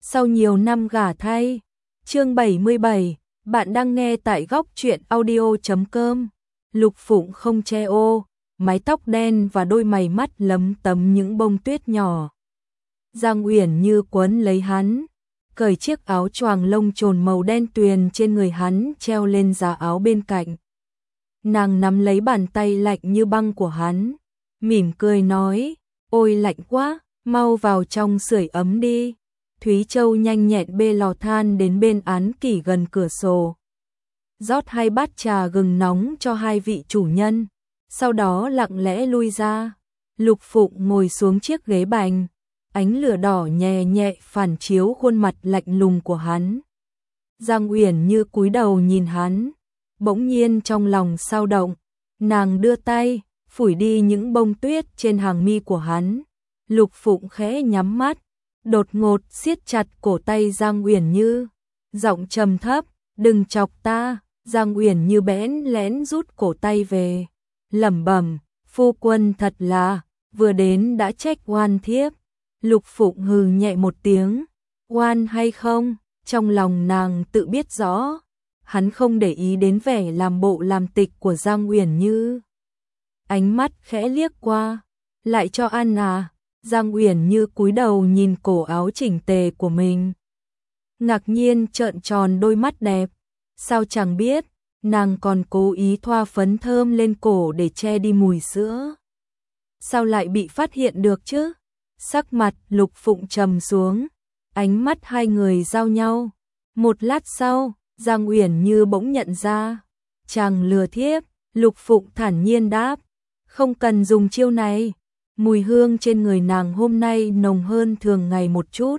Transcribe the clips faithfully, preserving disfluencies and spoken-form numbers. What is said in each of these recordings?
sau nhiều năm gả thay. Chương bảy mươi bảy, bạn đang nghe tại góc truyện audio chấm com. Lục Phụng không che ô, mái tóc đen và đôi mày mắt lấm tấm những bông tuyết nhỏ. Giang Uyển Như quấn lấy hắn, cởi chiếc áo choàng lông trồn màu đen tuyền trên người hắn treo lên giá áo bên cạnh. Nàng nắm lấy bàn tay lạnh như băng của hắn, mỉm cười nói, ôi lạnh quá, mau vào trong sưởi ấm đi. Thúy Châu nhanh nhẹn bê lò than đến bên án kỷ gần cửa sổ, rót hai bát trà gừng nóng cho hai vị chủ nhân, sau đó lặng lẽ lui ra. Lục Phụng ngồi xuống chiếc ghế bành, ánh lửa đỏ nhẹ nhẹ phản chiếu khuôn mặt lạnh lùng của hắn. Giang Uyển Như cúi đầu nhìn hắn, bỗng nhiên trong lòng sao động, nàng đưa tay phủi đi những bông tuyết trên hàng mi của hắn. Lục Phụng khẽ nhắm mắt, đột ngột siết chặt cổ tay Giang Uyển Như, giọng trầm thấp, đừng chọc ta. Giang Uyển Như bẽn lẽn rút cổ tay về, lẩm bẩm, phu quân thật là, vừa đến đã trách oan thiếp. Lục Phụng hừ nhẹ một tiếng, oan hay không, trong lòng nàng tự biết rõ, hắn không để ý đến vẻ làm bộ làm tịch của Giang Uyển Như. Ánh mắt khẽ liếc qua, lại cho ăn à. Giang Uyển Như cúi đầu nhìn cổ áo chỉnh tề của mình, ngạc nhiên trợn tròn đôi mắt đẹp. Sao chẳng biết, nàng còn cố ý thoa phấn thơm lên cổ để che đi mùi sữa. Sao lại bị phát hiện được chứ? Sắc mặt Lục Phụng trầm xuống, ánh mắt hai người giao nhau. Một lát sau, Giang Uyển Như bỗng nhận ra, chàng lừa thiếp. Lục Phụng thản nhiên đáp, không cần dùng chiêu này. Mùi hương trên người nàng hôm nay nồng hơn thường ngày một chút.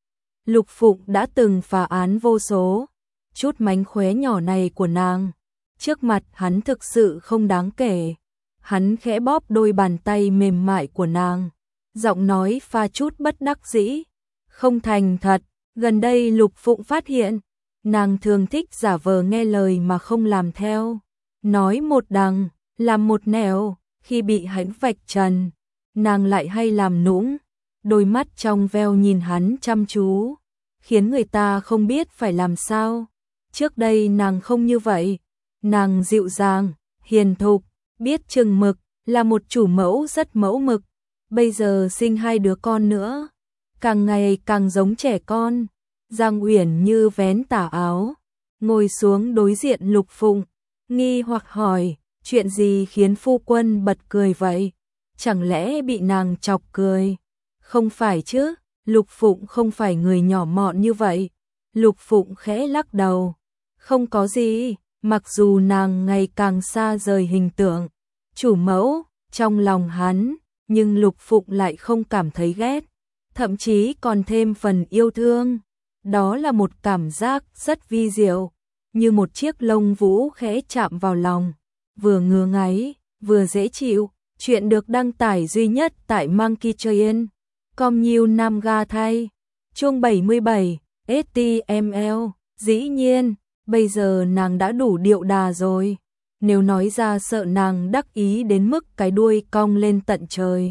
Lục Phụng đã từng phá án vô số, chút mánh khóe nhỏ này của nàng, trước mặt hắn thực sự không đáng kể. Hắn khẽ bóp đôi bàn tay mềm mại của nàng, giọng nói pha chút bất đắc dĩ, không thành thật. Gần đây Lục Phụng phát hiện, nàng thường thích giả vờ nghe lời mà không làm theo, nói một đằng, làm một nẻo. Khi bị hắn vạch trần, nàng lại hay làm nũng, đôi mắt trong veo nhìn hắn chăm chú, khiến người ta không biết phải làm sao. Trước đây nàng không như vậy, nàng dịu dàng, hiền thục, biết chừng mực, là một chủ mẫu rất mẫu mực. Bây giờ sinh hai đứa con nữa, càng ngày càng giống trẻ con. Giang Uyển Như vén tà áo, ngồi xuống đối diện Lục Phụng, nghi hoặc hỏi, chuyện gì khiến phu quân bật cười vậy? Chẳng lẽ bị nàng chọc cười? Không phải chứ, Lục Phụng không phải người nhỏ mọn như vậy. Lục Phụng khẽ lắc đầu, không có gì. Mặc dù nàng ngày càng xa rời hình tượng chủ mẫu trong lòng hắn, nhưng Lục Phụng lại không cảm thấy ghét, thậm chí còn thêm phần yêu thương. Đó là một cảm giác rất vi diệu, như một chiếc lông vũ khẽ chạm vào lòng, vừa ngứa ngáy, vừa dễ chịu. Chuyện được đăng tải duy nhất tại Monkey Train. Com nhiều nam ga thay. Chương bảy mươi bảy, ét tê em lờ. Dĩ nhiên, bây giờ nàng đã đủ điệu đà rồi. Nếu nói ra sợ nàng đắc ý đến mức cái đuôi cong lên tận trời.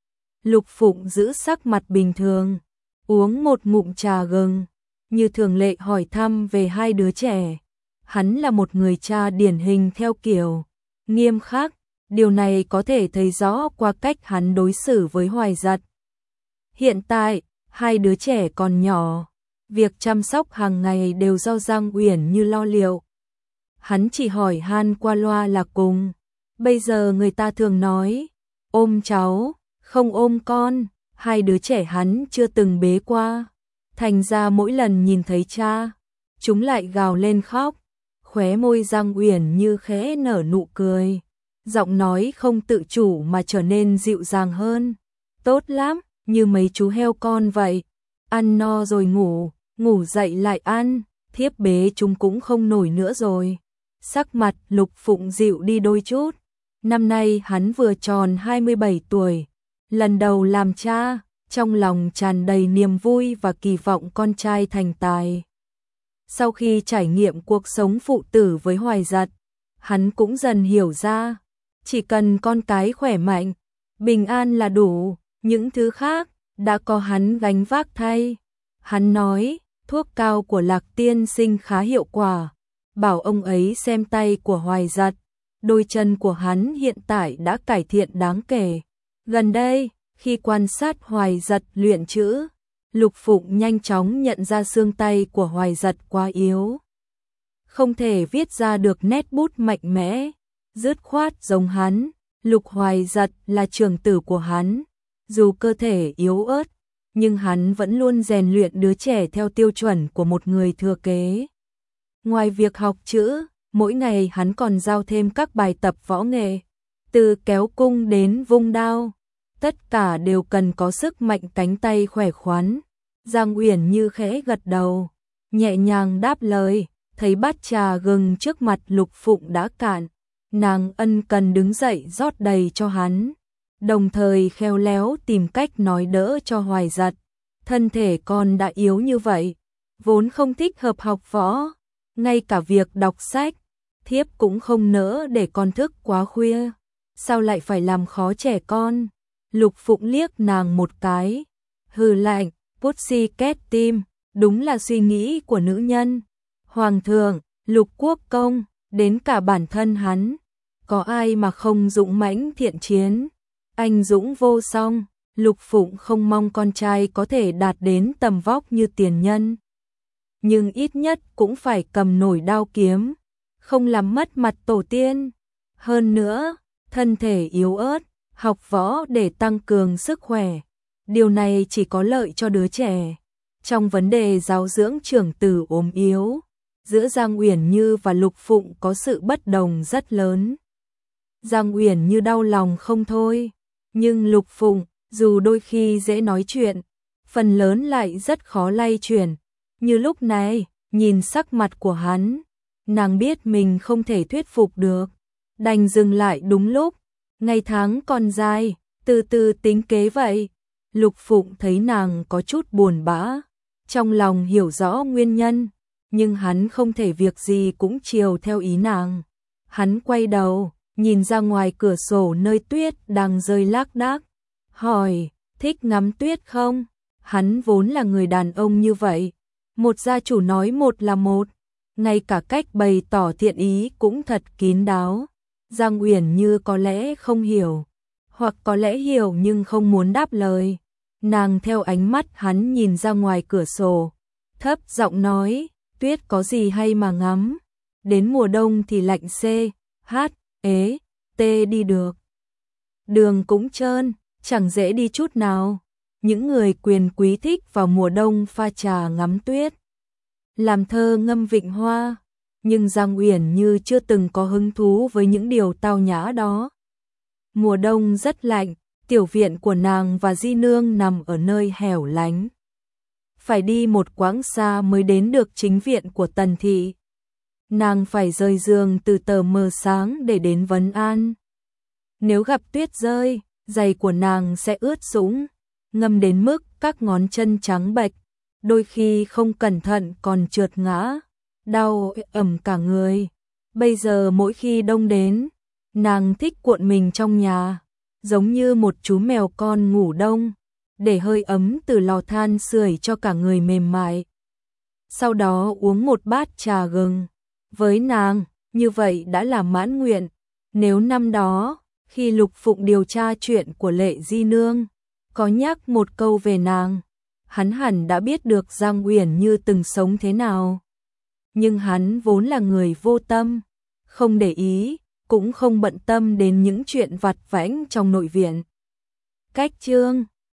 Lục Phụng giữ sắc mặt bình thường, uống một ngụm trà gừng, như thường lệ hỏi thăm về hai đứa trẻ. Hắn là một người cha điển hình theo kiểu nghiêm khắc. Điều này có thể thấy rõ qua cách hắn đối xử với Hoài Giật. Hiện tại, hai đứa trẻ còn nhỏ, việc chăm sóc hàng ngày đều do Giang Uyển Như lo liệu. Hắn chỉ hỏi han qua loa là cùng. Bây giờ người ta thường nói, ôm cháu, không ôm con, hai đứa trẻ hắn chưa từng bế qua. Thành ra mỗi lần nhìn thấy cha, chúng lại gào lên khóc. Khóe môi Giang Uyển Như khẽ nở nụ cười, giọng nói không tự chủ mà trở nên dịu dàng hơn. Tốt lắm, như mấy chú heo con vậy, ăn no rồi ngủ, ngủ dậy lại ăn, thiếp bế chúng cũng không nổi nữa rồi. Sắc mặt Lục Phụng dịu đi đôi chút. Năm nay hắn vừa tròn hai mươi bảy tuổi, lần đầu làm cha, trong lòng tràn đầy niềm vui và kỳ vọng con trai thành tài. Sau khi trải nghiệm cuộc sống phụ tử với Hoài Giật, hắn cũng dần hiểu ra, chỉ cần con cái khỏe mạnh, bình an là đủ, những thứ khác đã có hắn gánh vác thay. Hắn nói, thuốc cao của Lạc tiên sinh khá hiệu quả, bảo ông ấy xem tay của Hoài Giật. Đôi chân của hắn hiện tại đã cải thiện đáng kể. Gần đây, khi quan sát Hoài Giật luyện chữ, Lục Phụng nhanh chóng nhận ra xương tay của Hoài Giật quá yếu. Không thể viết ra được nét bút mạnh mẽ, dứt khoát giống hắn. Lục Hoài Giật là trưởng tử của hắn, dù cơ thể yếu ớt, nhưng hắn vẫn luôn rèn luyện đứa trẻ theo tiêu chuẩn của một người thừa kế. Ngoài việc học chữ, mỗi ngày hắn còn giao thêm các bài tập võ nghệ, từ kéo cung đến vung đao, tất cả đều cần có sức mạnh cánh tay khỏe khoắn. Giang Uyển Như khẽ gật đầu, nhẹ nhàng đáp lời, thấy bát trà gừng trước mặt Lục Phụng đã cạn, nàng ân cần đứng dậy rót đầy cho hắn, đồng thời khéo léo tìm cách nói đỡ cho Hoài Giật. Thân thể con đã yếu như vậy, vốn không thích hợp học võ, ngay cả việc đọc sách, thiếp cũng không nỡ để con thức quá khuya, sao lại phải làm khó trẻ con. Lục Phụng liếc nàng một cái, hừ lạnh, Pussycat Team, đúng là suy nghĩ của nữ nhân. Hoàng thượng, Lục Quốc công, đến cả bản thân hắn, có ai mà không dũng mãnh thiện chiến, anh dũng vô song. Lục Phụng không mong con trai có thể đạt đến tầm vóc như tiền nhân, nhưng ít nhất cũng phải cầm nổi đao kiếm, không làm mất mặt tổ tiên. Hơn nữa, thân thể yếu ớt, học võ để tăng cường sức khỏe, điều này chỉ có lợi cho đứa trẻ. Trong vấn đề giáo dưỡng trưởng tử ốm yếu, giữa Giang Uyển Như và Lục Phụng có sự bất đồng rất lớn. Giang Uyển Như đau lòng không thôi, nhưng Lục Phụng, dù đôi khi dễ nói chuyện, phần lớn lại rất khó lay chuyển. Như lúc này, nhìn sắc mặt của hắn, nàng biết mình không thể thuyết phục được, đành dừng lại đúng lúc. Ngày tháng còn dài, từ từ tính kế vậy. Lục Phụng thấy nàng có chút buồn bã, trong lòng hiểu rõ nguyên nhân, nhưng hắn không thể việc gì cũng chiều theo ý nàng. Hắn quay đầu, nhìn ra ngoài cửa sổ nơi tuyết đang rơi lác đác, hỏi, thích ngắm tuyết không? Hắn vốn là người đàn ông như vậy, một gia chủ nói một là một, ngay cả cách bày tỏ thiện ý cũng thật kín đáo. Giang Uyển Như có lẽ không hiểu, hoặc có lẽ hiểu nhưng không muốn đáp lời. Nàng theo ánh mắt hắn nhìn ra ngoài cửa sổ, thấp giọng nói, tuyết có gì hay mà ngắm, đến mùa đông thì lạnh c, h, ế, t đi được. Đường cũng trơn, chẳng dễ đi chút nào. Những người quyền quý thích vào mùa đông pha trà ngắm tuyết, làm thơ ngâm vịnh hoa, nhưng Giang Uyển Như chưa từng có hứng thú với những điều tao nhã đó. Mùa đông rất lạnh, tiểu viện của nàng và Di Nương nằm ở nơi hẻo lánh, phải đi một quãng xa mới đến được chính viện của Tần thị. Nàng phải rời giường từ tờ mờ sáng để đến vấn an. Nếu gặp tuyết rơi, giày của nàng sẽ ướt sũng, ngâm đến mức các ngón chân trắng bệch, đôi khi không cẩn thận còn trượt ngã, đau ẩm cả người. Bây giờ mỗi khi đông đến, nàng thích cuộn mình trong nhà, giống như một chú mèo con ngủ đông, để hơi ấm từ lò than sưởi cho cả người mềm mại. Sau đó uống một bát trà gừng. Với nàng, như vậy đã là mãn nguyện. Nếu năm đó, khi Lục Phụng điều tra chuyện của Lệ Di Nương, có nhắc một câu về nàng, hắn hẳn đã biết được Giang Uyển Như từng sống thế nào. Nhưng hắn vốn là người vô tâm, không để ý, cũng không bận tâm đến những chuyện vặt vãnh trong nội viện. Cách chương